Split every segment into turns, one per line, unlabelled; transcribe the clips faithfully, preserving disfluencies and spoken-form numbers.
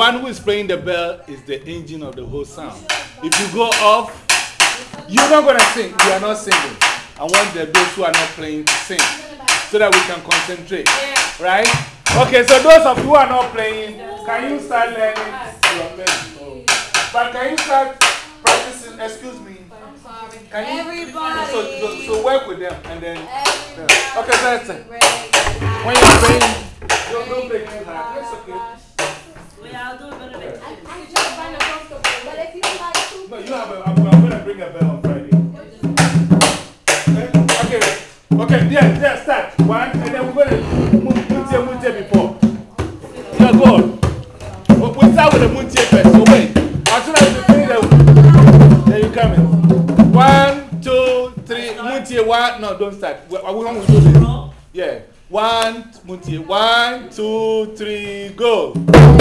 one who is playing the bell is the engine of the whole sound. If you go off, you're not going to sing. You are not singing. I want the, those who are not playing to sing so that we can concentrate. Right? Okay, so those of you who are not playing, can you start learning your melody? But can you start practicing? Excuse me. Can you,
Everybody.
So, so, so work with them and then. Yeah. Okay, so that's it. When you're playing, don't, don't play too hard. That's okay.
I'll do a bit of it.
I just find it comfortable, but if you like to.
No, you have a, I'm, I'm going to bring a bell on Friday. Okay, okay, okay, yeah, yeah, start. One, and then we're going to move Muntie Muntie before. Yeah, go on. We start with the Muntie first, so wait. As soon as you finish the. There you come in. One, two, three, Muntie, one. No, don't start. We, we want to do this. Yeah. One, Muntie, one, two, three, go.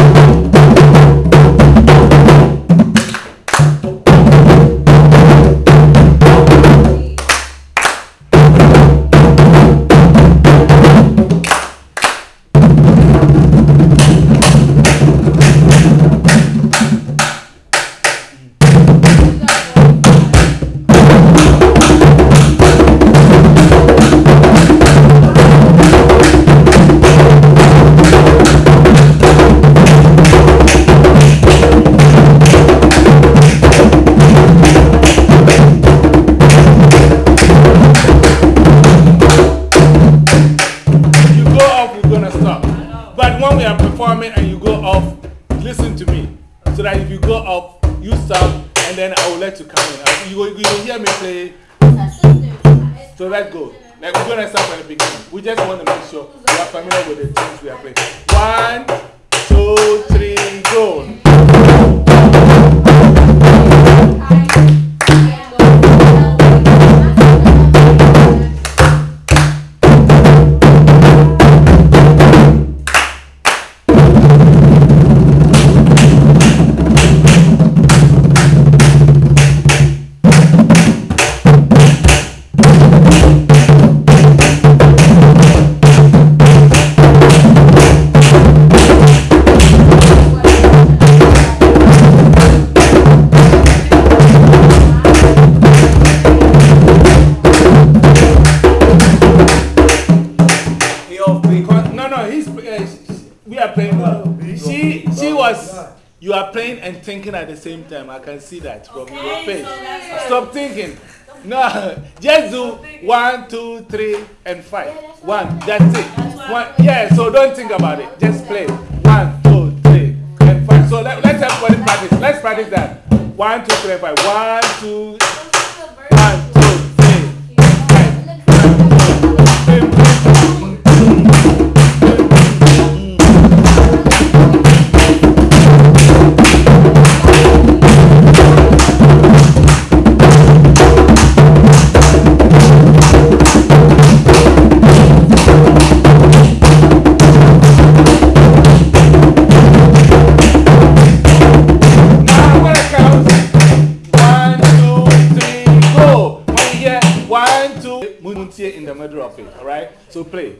And you go off, listen to me. So that if you go up, you stop, and then I will let you come in. You will, you will hear me say. So let's go. Like we're going to start from the beginning. We just want to make sure you are familiar with the things we are playing. One, two, three, go. You are playing and thinking at the same time. I can see that from
okay,
your face.
So
Stop thinking. No, just do one, two, three, and five. One, that's it. One, yeah, so don't think about it. Just play. One, two, three, and five. So let, let's everybody practice. Let's practice that. One, two, three, five. One, two, one, two, three, five. In the middle of it, alright? So play.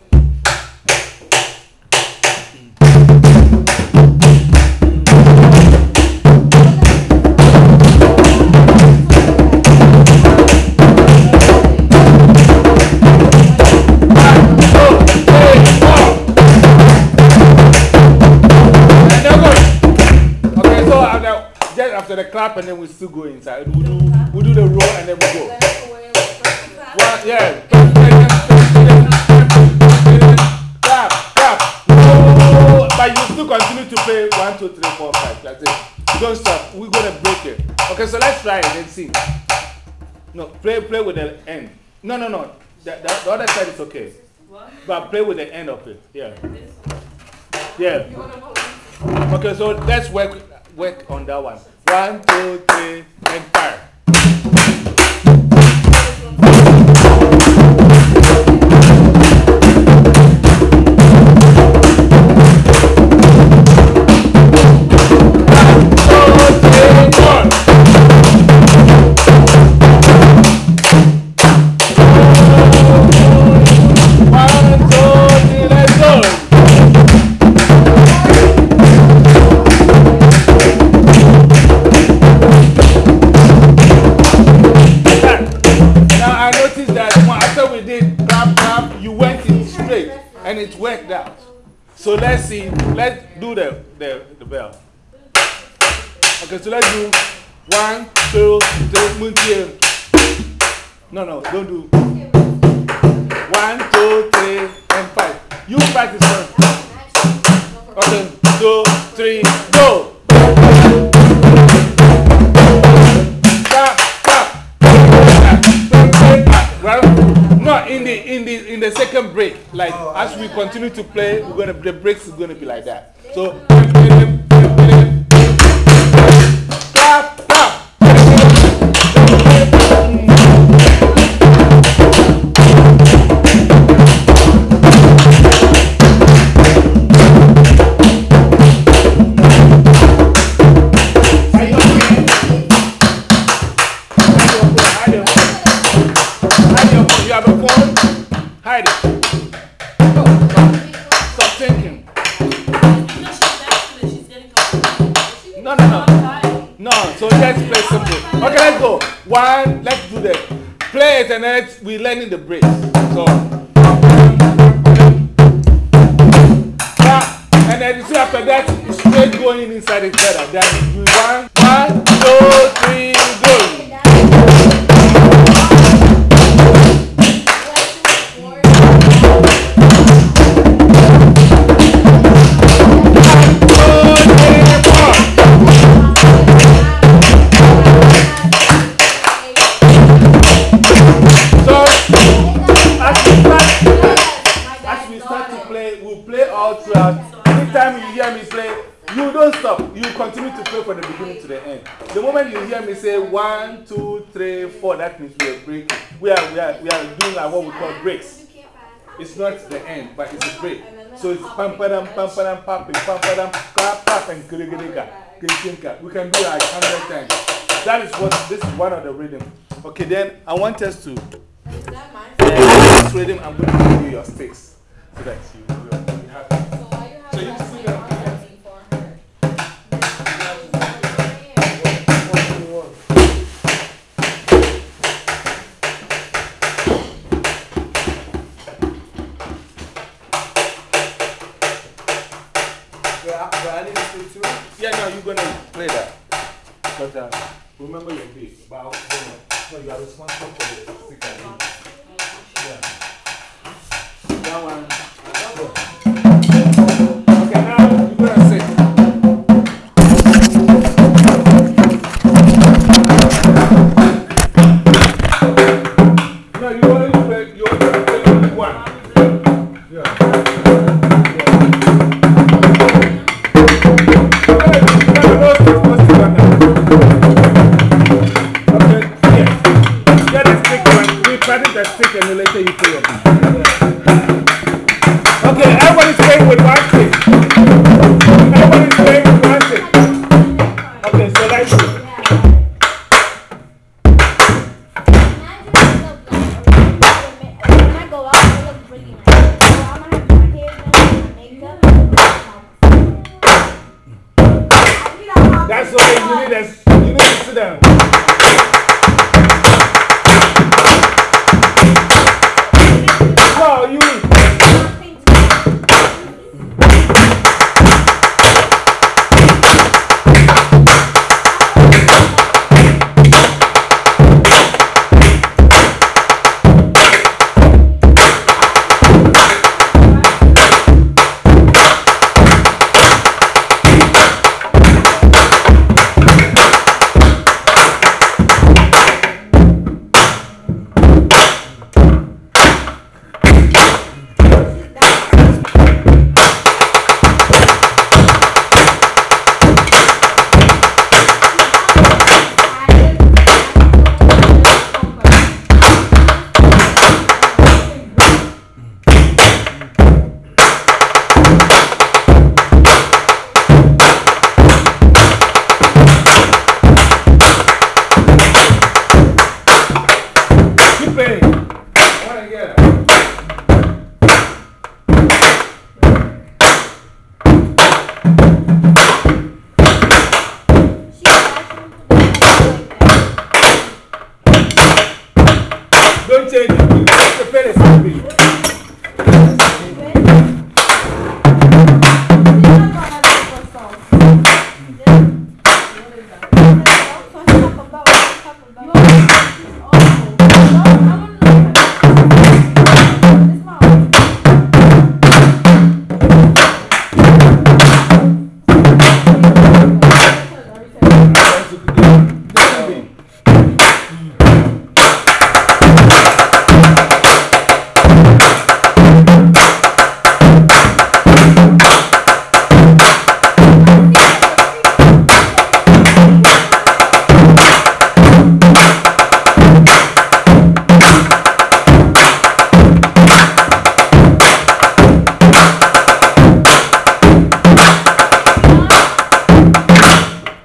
Okay, so after, just after the clap, and then we still go inside. We do, we do the roll, and then we go. One, yeah. Clap, clap. Oh, but you still continue to play one, two, three, four, five. That's it. Don't stop. We're going to break it. Okay, so let's try it and see. No, play, play with the end. No, no, no. The, the, the other side is okay. What? But play with the end of it. Yeah. Yeah. Okay, so let's work, work on that one. One, two, three, and fire. One, two, three, let's go. So let's see. Let's do the, the, the bell. Okay, so let's do one, two, three, muntie. No, no, don't do. One, two, three, and five. You practice first. Okay, two, three, go. Stop, stop. Well, no, in the in the in the second break, like as we continue to play, we're gonna the breaks is gonna be like that. So stop, stop. Hide it. Stop thinking. No, no, no. No, so let's play simple. Okay, let's go. One, let's do that. Play it and then we're learning the breaks. So, yeah, and then you see after that, it's straight going inside each other. Then we one, one, two, three, go. Anytime you hear me play, you don't stop. You continue to play from the beginning to the end. The moment you hear me say one, two, three, four, that means we are breaking. We are, we are, we are doing like what we call breaks. It's not the end, but it's a break. So it's pam padam, pam padam, pam pam padam, pam pam and kirigiriga. We can do like a hundred times. That is what, this is one of the rhythm. Okay, then I want us to. This rhythm, I'm going to give you your sticks so that you, you have it. So you see them. Yeah, no, you're going to play that. But uh, remember your beat. But I'll, no, you are responsible for the stick and beat. Yeah. That one. Okay, now you're going to sit. No, you only play, you only play one. Yeah. Stick and then later you play your beat. Okay, everybody's playing with one stick. Everybody's playing with one stick. Okay, so let's do it. That's okay, you need, a, you need to sit down. No, you.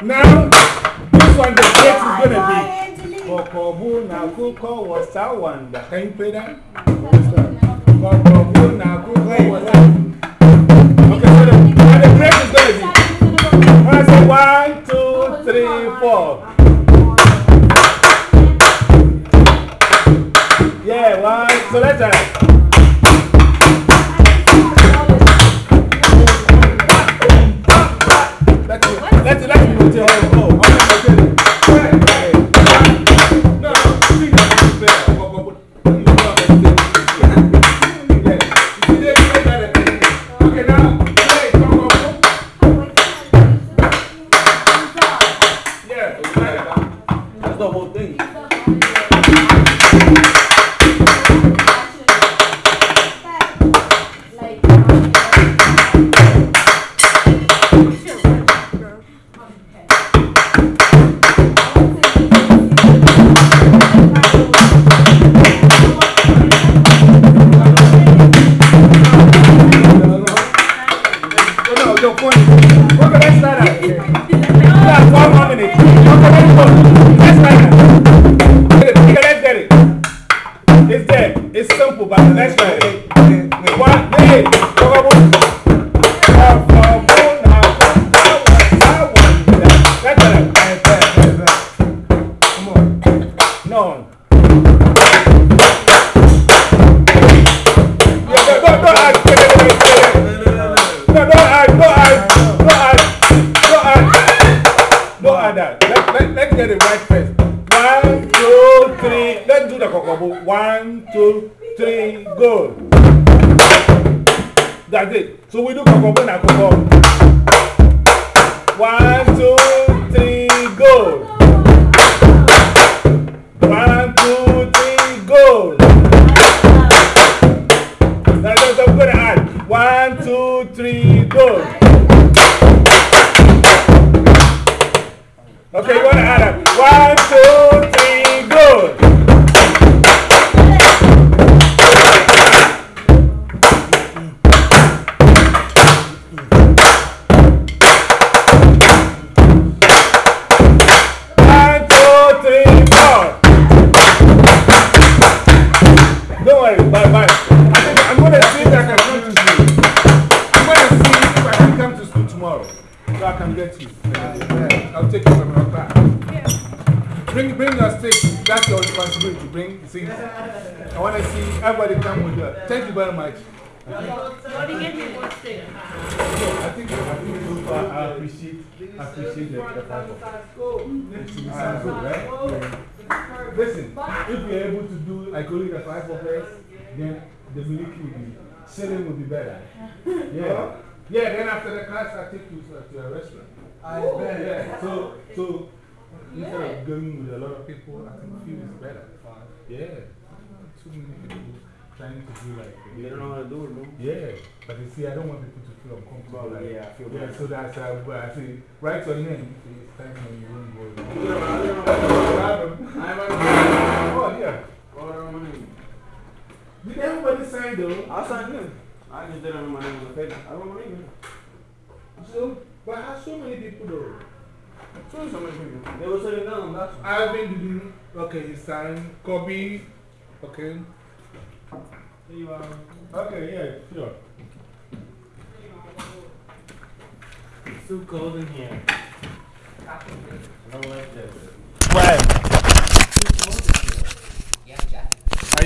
Now, this one, the date is going to be. Kokobu na kuko was a wonder. Can you play that? Kokobu na kuko was a wonder. Okay, so the, and the break is going to be. I say one, two, three, four. Yeah, one. So let's try it. Let's let's let's move to oh, okay, okay. No, no, see that is fair. Okay, now play. Yeah, that's the whole thing. It's simple, but let's try it. One, hey, come on. No. Yeah, don't, don't, don't add. No, don't add, don't add, don't add, don't add, don't add that. Let, let, let's get it right first. One, two, three. Let's do the kokobo. One, two, three, go. That's it. So we do kokobo na kokobo. One, two, three, go. One, two, three, go. That's what I'm going to add. One, two, three, go. Okay, you want to add up. One, two, three, go. One, two, three, four. Don't worry, bye bye. I think I'm going to see if I can come to school. I'm going to see if I can come to school tomorrow. So I can get you. I'll take you from your back. Bring, bring your stick. That's your responsibility. Bring, see. I want to see everybody come with you. Thank you very much.
What do you get me one stick?
I think, I think I appreciate, appreciate the, the five of us. It's good, right? Yeah. Listen, if you're able to do like only the five of us, then the milk will be, selling will be better. Yeah. Yeah, then after the class, I'll take you to, to a restaurant. I bet. Yeah, so, so instead of going with a lot of people, I think few is better. Yeah. Too many people trying to do like.
They don't know how to do it, no?
Yeah, but you see, I don't want people to feel uncomfortable. Like,
yeah, I feel
yeah, so that's uh, why I say, write your name. It's time when you won't go. Oh, yeah. Did everybody sign though?
I signed him. I just didn't know my name was a paper. I wrote my name in.
So, but how so many people though?
So, so many people. They were sitting down, that's why.
Alvin didn't. Okay, he signed. Kobe. Okay.
Here you are.
Okay, yeah, sure.
It's too cold in here. I don't like this.
Right.